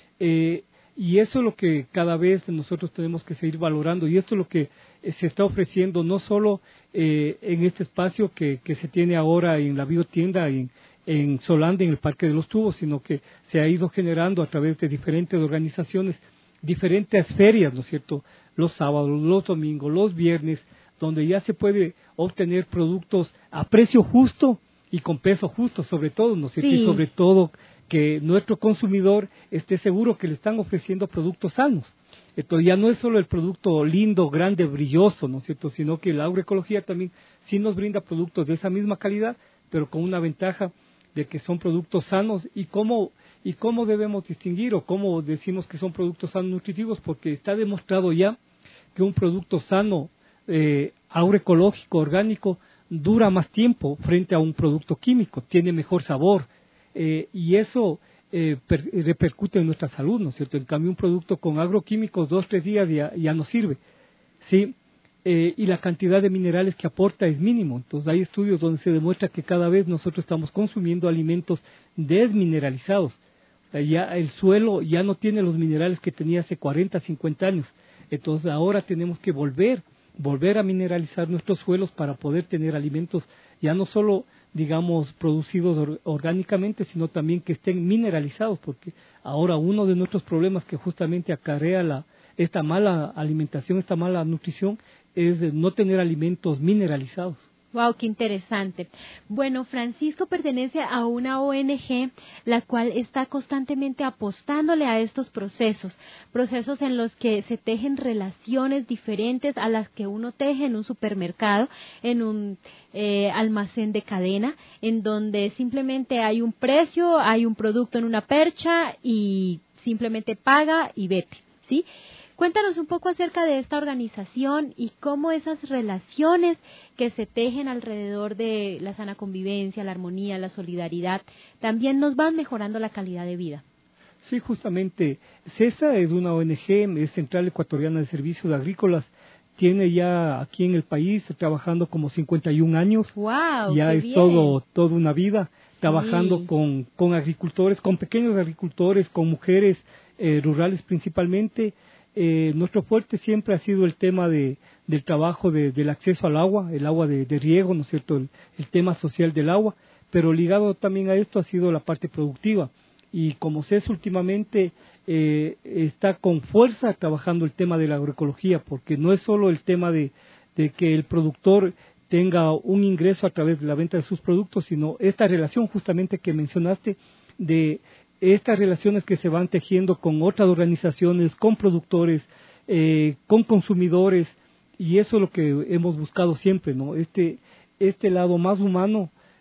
eh, y eso es lo que cada vez nosotros tenemos que seguir valorando, y esto es lo que eh, se está ofreciendo no solo eh, en este espacio que, que se tiene ahora en la biotienda en, en Solanda, en el Parque de los Tubos, sino que se ha ido generando a través de diferentes organizaciones, diferentes ferias, ¿no es cierto?, los sábados, los domingos, los viernes, donde ya se puede obtener productos a precio justo y con peso justo, sobre todo, ¿no es cierto?, sí. y sobre todo que nuestro consumidor esté seguro que le están ofreciendo productos sanos. Entonces ya no es solo el producto lindo, grande, brilloso, ¿no es cierto?, sino que la agroecología también sí nos brinda productos de esa misma calidad, pero con una ventaja de que son productos sanos. ¿Y cómo, y cómo debemos distinguir o cómo decimos que son productos sanos nutritivos? Porque está demostrado ya que un producto sano, eh, agroecológico, orgánico, dura más tiempo frente a un producto químico, tiene mejor sabor, eh, y eso eh, per, repercute en nuestra salud, ¿no es cierto? En cambio, un producto con agroquímicos, dos, tres días ya, ya no sirve, ¿sí? Eh, y la cantidad de minerales que aporta es mínimo. Entonces, hay estudios donde se demuestra que cada vez nosotros estamos consumiendo alimentos desmineralizados. O sea, ya el suelo ya no tiene los minerales que tenía hace cuarenta, cincuenta años. Entonces, ahora tenemos que volver volver a mineralizar nuestros suelos para poder tener alimentos ya no solo, digamos, producidos or, orgánicamente, sino también que estén mineralizados, porque ahora uno de nuestros problemas que justamente acarrea la, esta mala alimentación, esta mala nutrición, es no tener alimentos mineralizados. Wow, qué interesante. Bueno, Francisco pertenece a una O N G la cual está constantemente apostándole a estos procesos, procesos en los que se tejen relaciones diferentes a las que uno teje en un supermercado, en un eh, almacén de cadena, en donde simplemente hay un precio, hay un producto en una percha y simplemente paga y vete, ¿sí? Cuéntanos un poco acerca de esta organización y cómo esas relaciones que se tejen alrededor de la sana convivencia, la armonía, la solidaridad, también nos van mejorando la calidad de vida. Sí, justamente, CESA es una O N G, es Central Ecuatoriana de Servicios Agrícolas, tiene ya aquí en el país trabajando como cincuenta y un años, wow, ya qué es bien. todo toda una vida trabajando sí. con, con agricultores, con pequeños agricultores, con mujeres eh, rurales principalmente. Eh, nuestro fuerte siempre ha sido el tema de, del trabajo de, del acceso al agua, el agua de, de riego, ¿no es cierto?, el, el tema social del agua, pero ligado también a esto ha sido la parte productiva. Y como C E S últimamente eh, está con fuerza trabajando el tema de la agroecología, porque no es solo el tema de, de que el productor tenga un ingreso a través de la venta de sus productos, sino esta relación justamente que mencionaste de estas relaciones que se van tejiendo con otras organizaciones, con productores, eh, con consumidores, y eso es lo que hemos buscado siempre, ¿no? Este, este lado más humano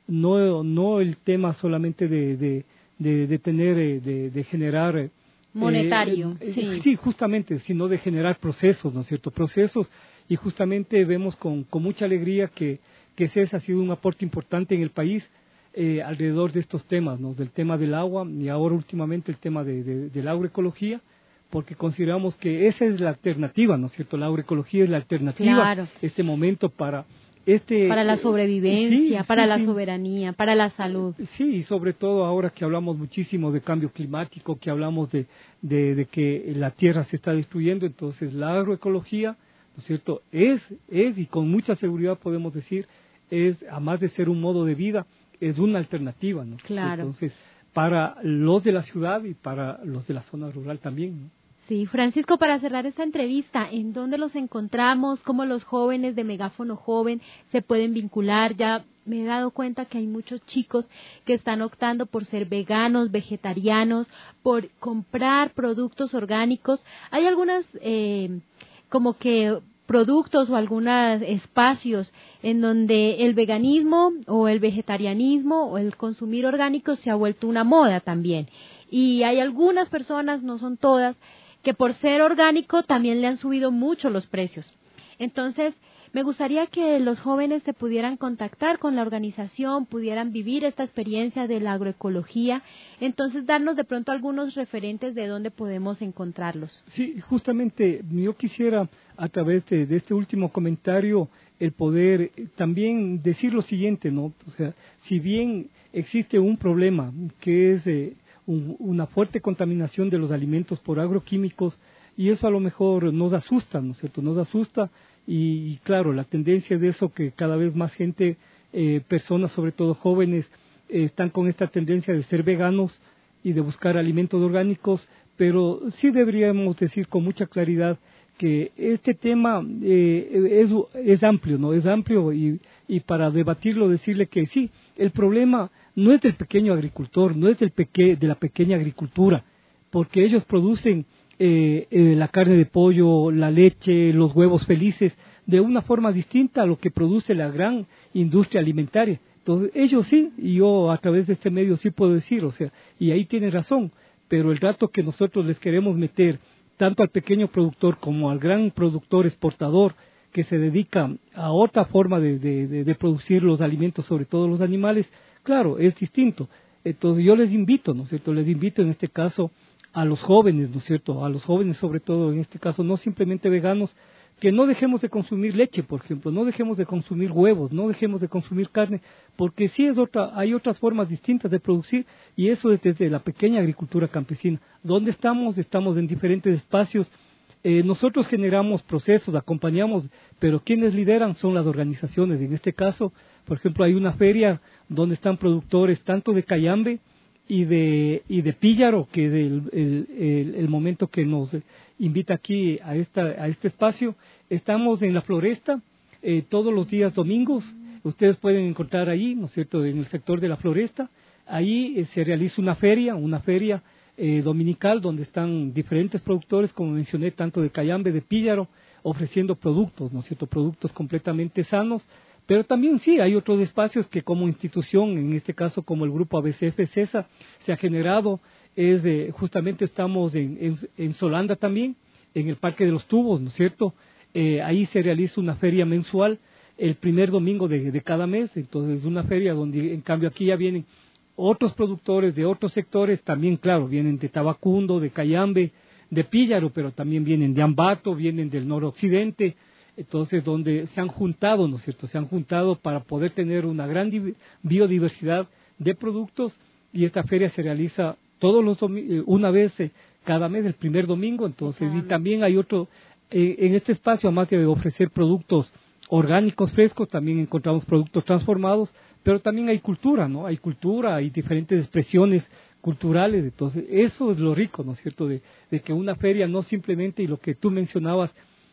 no no el tema solamente de de, de, de tener, de, de generar... Eh, monetario, eh, sí. Sí, justamente, sino de generar procesos, ¿no es cierto? Procesos, y justamente vemos con, con mucha alegría que, que C E S ha sido un aporte importante en el país eh, alrededor de estos temas, ¿no? Del tema del agua y ahora últimamente el tema de, de, de la agroecología, porque consideramos que esa es la alternativa, ¿no es cierto? La agroecología es la alternativa, claro. este momento para... Este, para la sobrevivencia, sí, para sí, la sí. soberanía, para la salud. Sí, y sobre todo ahora que hablamos muchísimo de cambio climático, que hablamos de, de, de que la tierra se está destruyendo, entonces la agroecología, ¿no es cierto?, es, es, y con mucha seguridad podemos decir, es, además de ser un modo de vida, es una alternativa, ¿no? Claro. Entonces, para los de la ciudad y para los de la zona rural también, ¿no? Sí, Francisco, para cerrar esta entrevista, ¿en dónde los encontramos? ¿Cómo los jóvenes de Megáfono Joven se pueden vincular? Ya me he dado cuenta que hay muchos chicos que están optando por ser veganos, vegetarianos, por comprar productos orgánicos. Hay algunas eh, como que productos o algunos espacios en donde el veganismo o el vegetarianismo o el consumir orgánico se ha vuelto una moda también. Y hay algunas personas, no son todas, que por ser orgánico también le han subido mucho los precios. Entonces, me gustaría que los jóvenes se pudieran contactar con la organización, pudieran vivir esta experiencia de la agroecología, entonces darnos de pronto algunos referentes de dónde podemos encontrarlos. Sí, justamente yo quisiera a través de, de este último comentario el poder también decir lo siguiente, ¿no? O sea, si bien existe un problema que es eh, un, una fuerte contaminación de los alimentos por agroquímicos, y eso a lo mejor nos asusta, ¿no es cierto? Nos asusta y, y claro, la tendencia de eso que cada vez más gente, eh, personas sobre todo jóvenes, eh, están con esta tendencia de ser veganos y de buscar alimentos orgánicos, pero sí deberíamos decir con mucha claridad que este tema eh, es, es amplio, ¿no? Es amplio y, y para debatirlo decirle que sí, el problema no es del pequeño agricultor, no es del peque, de la pequeña agricultura, porque ellos producen eh, eh, la carne de pollo, la leche, los huevos felices, de una forma distinta a lo que produce la gran industria alimentaria. Entonces, ellos sí, y yo a través de este medio sí puedo decir, o sea, y ahí tienen razón, pero el dato que nosotros les queremos meter tanto al pequeño productor como al gran productor exportador que se dedica a otra forma de, de, de, de producir los alimentos, sobre todo los animales, claro, es distinto. Entonces yo les invito, ¿no es cierto? Les invito en este caso a los jóvenes, ¿no es cierto? A los jóvenes sobre todo en este caso, no simplemente veganos, que no dejemos de consumir leche, por ejemplo, no dejemos de consumir huevos, no dejemos de consumir carne, porque sí es otra, hay otras formas distintas de producir y eso es desde la pequeña agricultura campesina. ¿Dónde estamos? Estamos en diferentes espacios. Eh, nosotros generamos procesos, acompañamos, pero quienes lideran son las organizaciones. En este caso, por ejemplo, hay una feria donde están productores tanto de cayambe y de y de píllaro, que es el, el, el, el momento que nos invita aquí a esta a este espacio. Estamos en la floresta eh, todos los días domingos. Ustedes pueden encontrar ahí, ¿no es cierto?, en el sector de la floresta. Ahí eh, se realiza una feria, una feria eh, dominical donde están diferentes productores, como mencioné, tanto de cayambe, de píllaro, ofreciendo productos, ¿no es cierto?, productos completamente sanos. Pero también sí, hay otros espacios que como institución, en este caso como el grupo A B C F CESA, se ha generado, es de, justamente estamos en, en, en Solanda también, en el Parque de los Tubos, ¿no es cierto? Eh, ahí se realiza una feria mensual el primer domingo de, de cada mes, entonces una feria donde en cambio aquí ya vienen otros productores de otros sectores, también claro, vienen de Tabacundo, de Cayambe, de Píllaro, pero también vienen de Ambato, vienen del noroccidente. Entonces, donde se han juntado, ¿no es cierto? Se han juntado para poder tener una gran biodiversidad de productos y esta feria se realiza todos los una vez cada mes, el primer domingo. Entonces, y también hay otro, eh, en este espacio, además de ofrecer productos orgánicos frescos, también encontramos productos transformados, pero también hay cultura, ¿no? Hay cultura, hay diferentes expresiones culturales. Entonces, eso es lo rico, ¿no es cierto? De, de que una feria no simplemente, y lo que tú mencionabas,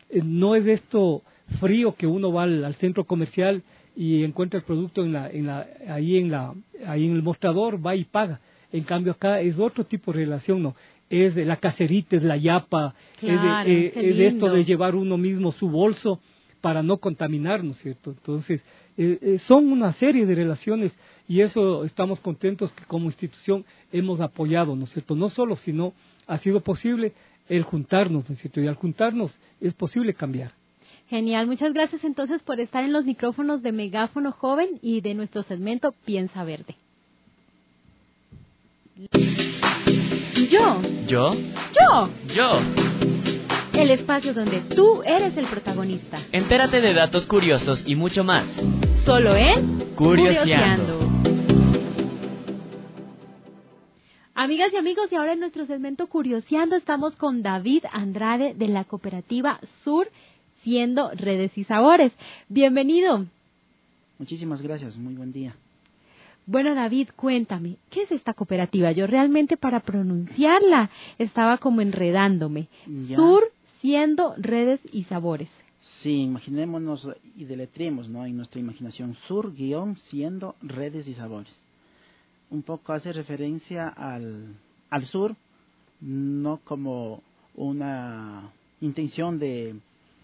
no es esto frío que uno va al, al centro comercial y encuentra el producto en la, en la, ahí en la, ahí en el mostrador, va y paga. En cambio acá es otro tipo de relación, ¿no? Es de la cacerita, es la yapa, claro, es, de, eh, es de esto de llevar uno mismo su bolso para no contaminar, ¿no es cierto? Entonces, eh, eh, son una serie de relaciones y eso estamos contentos que como institución hemos apoyado, ¿no es cierto? No solo, sino ha sido posible el juntarnos, ¿no es cierto? Y al juntarnos es posible cambiar. Genial, muchas gracias entonces por estar en los micrófonos de Megáfono Joven y de nuestro segmento Piensa Verde. Yo. Yo. Yo. Yo. El espacio donde tú eres el protagonista. Entérate de datos curiosos y mucho más. Solo en Curioseando. Amigas y amigos, y ahora en nuestro segmento Curioseando estamos con David Andrade de la cooperativa Sur, siendo Redes y Sabores. Bienvenido. Muchísimas gracias, muy buen día. Bueno, David, cuéntame, ¿qué es esta cooperativa? Yo realmente para pronunciarla estaba como enredándome. Ya. Sur, siendo Redes y Sabores. Sí, imaginémonos y deletremos, ¿no? En nuestra imaginación, Sur, guión, siendo Redes y Sabores. Un poco hace referencia al, al sur, no como una intención de,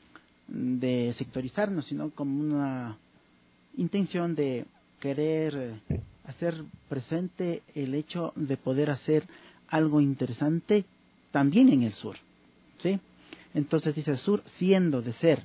de sectorizarnos, sino como una intención de querer hacer presente el hecho de poder hacer algo interesante también en el sur, ¿sí? Entonces dice sur siendo de ser,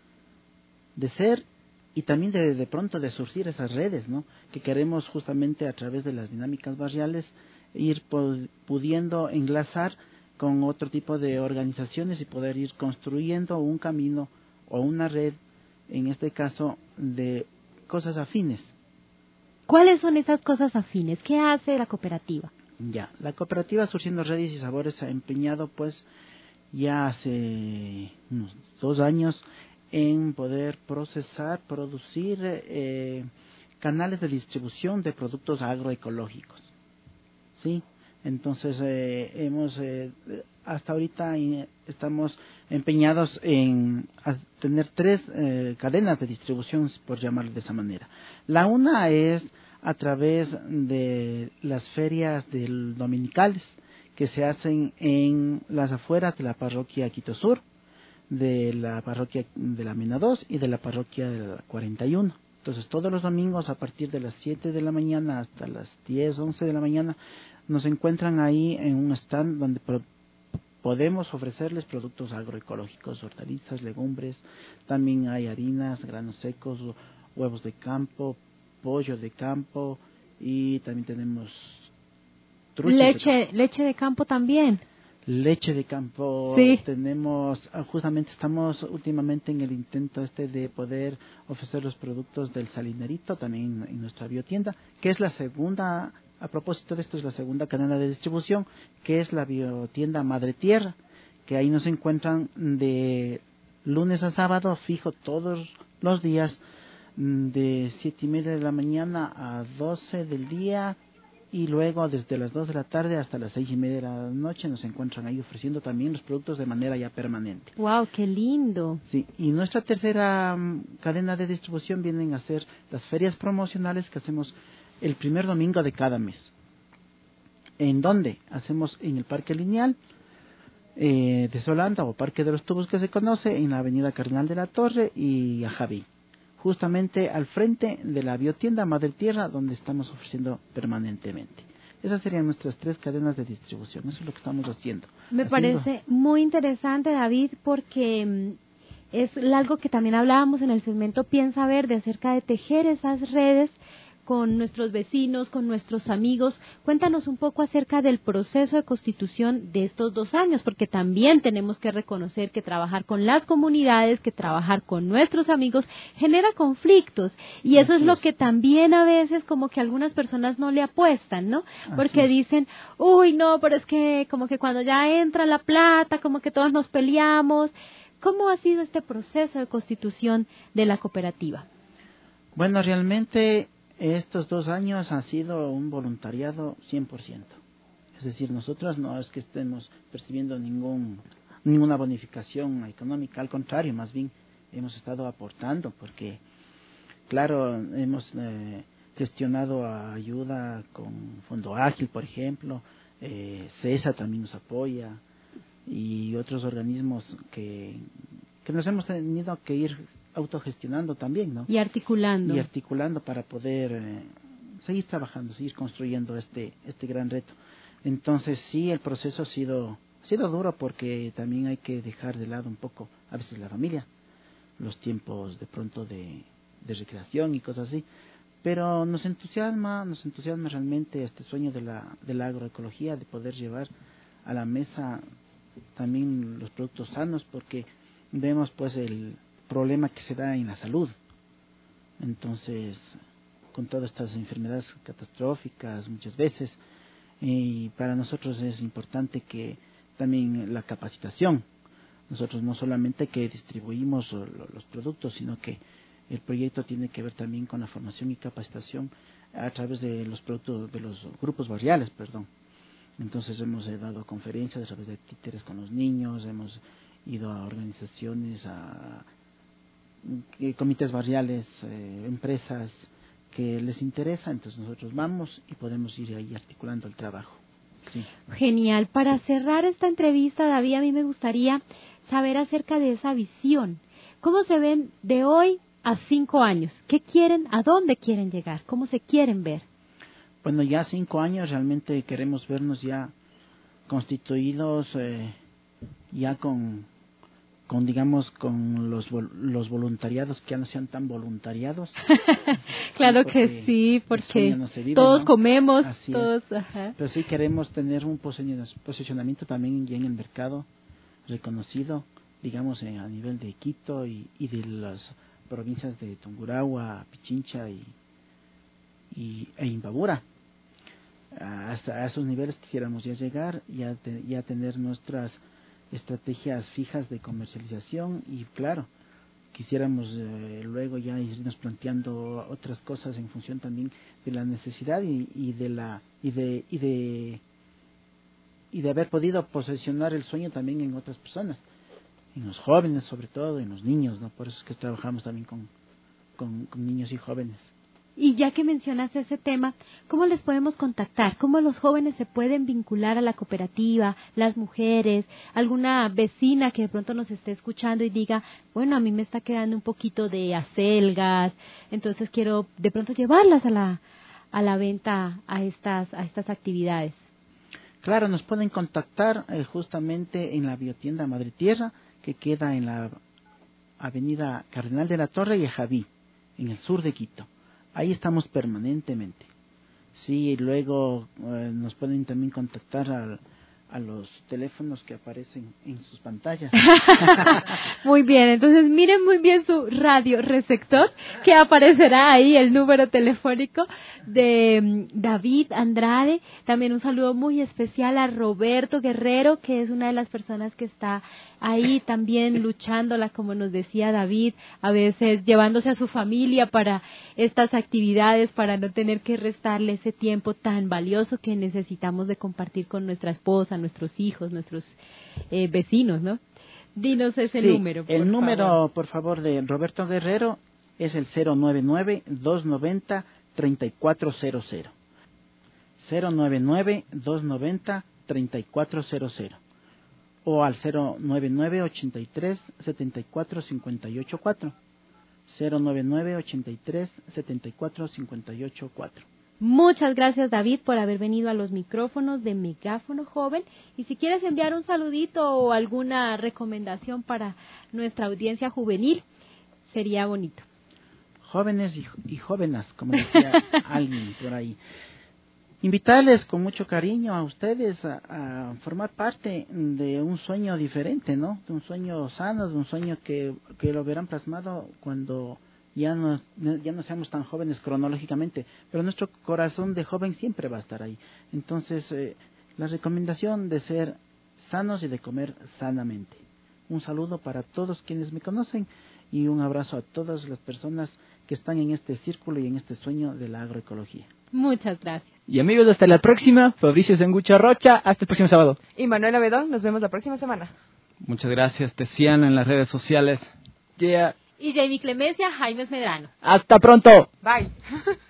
de ser y también de, de pronto de surcir esas redes, ¿no? Que queremos justamente a través de las dinámicas barriales ir pudiendo enlazar con otro tipo de organizaciones y poder ir construyendo un camino o una red, en este caso, de cosas afines. ¿Cuáles son esas cosas afines? ¿Qué hace la cooperativa? Ya, la cooperativa Surciendo Redes y Sabores se ha empeñado pues ya hace unos dos años en poder procesar, producir eh, canales de distribución de productos agroecológicos, ¿sí? Entonces eh, hemos eh, hasta ahorita eh, estamos empeñados en tener tres eh, cadenas de distribución, por llamarlo de esa manera. La una es a través de las ferias del dominicales que se hacen en las afueras de la parroquia Quito Sur, de la parroquia de la Mina dos y de la parroquia de la cuarenta y uno. Entonces todos los domingos a partir de las siete de la mañana hasta las diez, once de la mañana nos encuentran ahí en un stand donde pro- podemos ofrecerles productos agroecológicos, hortalizas, legumbres, también hay harinas, granos secos, huevos de campo, pollo de campo y también tenemos leche, de leche de campo también. Leche de campo, sí. Tenemos, justamente estamos últimamente en el intento este de poder ofrecer los productos del salinerito también en nuestra biotienda, que es la segunda, a propósito de esto es la segunda cadena de distribución, que es la biotienda Madre Tierra, que ahí nos encuentran de lunes a sábado, fijo todos los días, de siete y media de la mañana a doce del día, y luego desde las dos de la tarde hasta las seis y media de la noche nos encuentran ahí ofreciendo también los productos de manera ya permanente. ¡Wow, qué lindo! Sí, y nuestra tercera um, cadena de distribución vienen a ser las ferias promocionales que hacemos el primer domingo de cada mes. ¿En dónde? Hacemos en el Parque Lineal eh, de Solanda o Parque de los Tubos que se conoce, en la avenida Cardenal de la Torre y Ajaví, justamente al frente de la biotienda Madre Tierra, donde estamos ofreciendo permanentemente. Esas serían nuestras tres cadenas de distribución, eso es lo que estamos haciendo. Me haciendo... parece muy interesante, David, porque es algo que también hablábamos en el segmento Piensa Verde, acerca de tejer esas redes con nuestros vecinos, con nuestros amigos. Cuéntanos un poco acerca del proceso de constitución de estos dos años, porque también tenemos que reconocer que trabajar con las comunidades, que trabajar con nuestros amigos, genera conflictos. Y eso es lo que también a veces como que algunas personas no le apuestan, ¿no? Porque dicen, uy, no, pero es que como que cuando ya entra la plata, como que todos nos peleamos. ¿Cómo ha sido este proceso de constitución de la cooperativa? Bueno, realmente estos dos años han sido un voluntariado cien por ciento. Es decir, nosotros no es que estemos percibiendo ningún, ninguna bonificación económica, al contrario, más bien hemos estado aportando porque, claro, hemos eh, gestionado ayuda con Fondo Ágil, por ejemplo, eh, CESA también nos apoya y otros organismos que, que nos hemos tenido que ir autogestionando también, ¿no? Y articulando. Y articulando para poder eh, seguir trabajando, seguir construyendo este, este gran reto. Entonces sí, el proceso ha sido, ha sido duro porque también hay que dejar de lado un poco, a veces la familia, los tiempos de pronto de, de recreación y cosas así. Pero nos entusiasma, nos entusiasma realmente este sueño de la, de la agroecología, de poder llevar a la mesa también los productos sanos, porque vemos pues el problema que se da en la salud. Entonces, con todas estas enfermedades catastróficas muchas veces, y para nosotros es importante que también la capacitación. Nosotros no solamente que distribuimos los productos, sino que el proyecto tiene que ver también con la formación y capacitación a través de los productos, de los grupos barriales, perdón. Entonces hemos eh, dado conferencias a través de títeres con los niños, hemos ido a organizaciones, a eh, comités barriales, eh, empresas que les interesa, entonces nosotros vamos y podemos ir ahí articulando el trabajo. Sí. Genial. Para cerrar esta entrevista, David, a mí me gustaría saber acerca de esa visión. ¿Cómo se ven de hoy a cinco años? ¿Qué quieren? ¿A dónde quieren llegar? ¿Cómo se quieren ver? Bueno, ya cinco años realmente queremos vernos ya constituidos, eh, ya con, con digamos, con los los voluntariados que ya no sean tan voluntariados. Claro sí, que sí, porque no vive, todos ¿no? comemos, Así todos. Es. Ajá. Pero sí queremos tener un posicionamiento también ya en el mercado reconocido, digamos, eh, a nivel de Quito y, y de las provincias de Tungurahua, Pichincha y, y e Imbabura. Hasta a esos niveles quisiéramos ya llegar, ya, te, ya tener nuestras estrategias fijas de comercialización y claro, quisiéramos eh, luego ya irnos planteando otras cosas en función también de la necesidad y, y de la y de y de y de haber podido posesionar el sueño también en otras personas, en los jóvenes sobre todo, en los niños, ¿no? Por eso es que trabajamos también con, con, con niños y jóvenes. Y ya que mencionaste ese tema, ¿cómo les podemos contactar? ¿Cómo los jóvenes se pueden vincular a la cooperativa, las mujeres, alguna vecina que de pronto nos esté escuchando y diga, bueno, a mí me está quedando un poquito de acelgas, entonces quiero de pronto llevarlas a la a la venta a estas a estas actividades? Claro, nos pueden contactar eh, justamente en la biotienda Madre Tierra, que queda en la avenida Cardenal de la Torre y Javí, en el sur de Quito. Ahí estamos permanentemente. Sí, y luego eh, nos pueden también contactar al, a los teléfonos que aparecen en sus pantallas. Muy bien, entonces miren muy bien su radio receptor, que aparecerá ahí el número telefónico de David Andrade. También un saludo muy especial a Roberto Guerrero, que es una de las personas que está ahí también luchándola, como nos decía David, a veces llevándose a su familia para estas actividades, para no tener que restarle ese tiempo tan valioso que necesitamos de compartir con nuestra esposa, nuestros hijos, nuestros eh, vecinos, ¿no? Dinos ese sí, número, por el número, favor. por favor, de Roberto Guerrero es el cero nueve nueve, dos nueve cero, tres cuatro cero cero. cero nueve nueve, dos nueve cero, tres cuatro cero cero. O al cero nueve nueve, ochenta y tres, setenta y cuatro, cincuenta y ocho cuatro. cero nueve nueve, ochenta y tres, setenta y cuatro, cincuenta y ocho cuatro. Muchas gracias, David, por haber venido a los micrófonos de Megáfono Joven. Y si quieres enviar un saludito o alguna recomendación para nuestra audiencia juvenil, sería bonito. Jóvenes y, y jóvenes, como decía alguien por ahí. Invitarles con mucho cariño a ustedes a, a formar parte de un sueño diferente, ¿no? De un sueño sano, de un sueño que, que lo verán plasmado cuando ya no, ya no seamos tan jóvenes cronológicamente, pero nuestro corazón de joven siempre va a estar ahí. Entonces, eh, la recomendación de ser sanos y de comer sanamente. Un saludo para todos quienes me conocen y un abrazo a todas las personas que están en este círculo y en este sueño de la agroecología. Muchas gracias. Y amigos, hasta la próxima. Fabricio Sengucha Rocha, hasta el próximo sábado. Y Manuel Abedón, nos vemos la próxima semana. Muchas gracias, Teciana, en las redes sociales. Yeah. Y Jamie Clemencia, Jaime Medrano. Hasta pronto. Bye.